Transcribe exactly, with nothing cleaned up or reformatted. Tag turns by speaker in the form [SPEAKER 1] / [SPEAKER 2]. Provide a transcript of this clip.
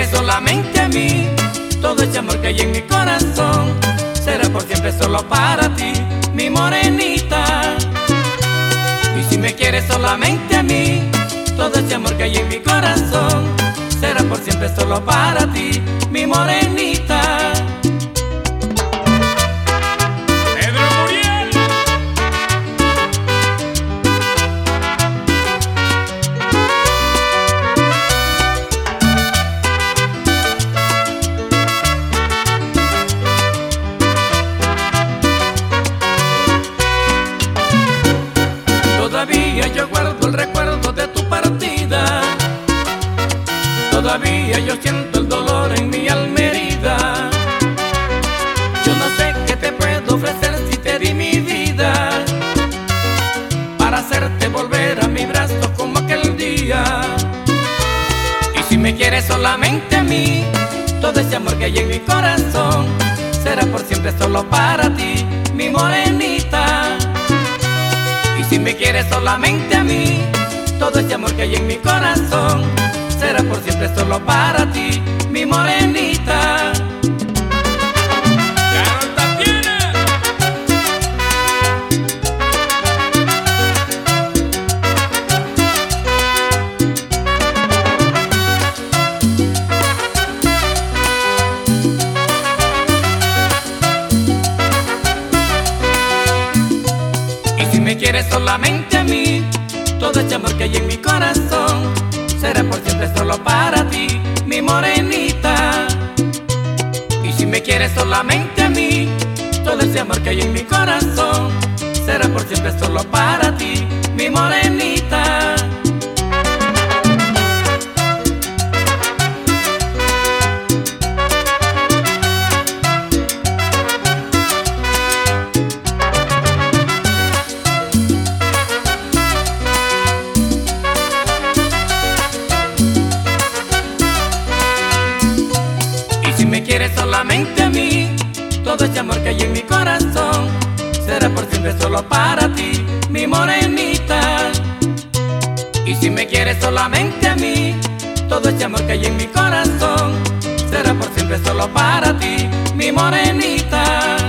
[SPEAKER 1] quieres solamente a mí, todo ese amor que hay en mi corazón será por siempre solo para ti, mi morenita. Y si me quieres solamente a mí, todo ese amor que hay en mi corazón será por siempre solo para ti, mi morenita. Todavía yo guardo el recuerdo de tu partida, todavía yo siento el dolor en mi alma herida. Yo no sé qué te puedo ofrecer si te di mi vida, para hacerte volver a mi brazo como aquel día. Y si me quieres solamente a mí, todo ese amor que hay en mi corazón será por siempre solo para ti, mi morenita. Si me quieres solamente a mí, todo ese amor que hay en mi corazón será por siempre solo para ti, mi morenita. ¡Carol Tatiana! Y si me quieres solamente a mí, todo ese amor que hay en mi corazón será por siempre solo para ti, mi morenita. Y si me quieres solamente a mí, todo ese amor que hay en mi corazón será por siempre solo para ti, mi morenita. Si me quieres solamente a mí, todo ese amor que hay en mi corazón será por siempre solo para ti, mi morenita. Y si me quieres solamente a mí, todo ese amor que hay en mi corazón será por siempre solo para ti, mi morenita.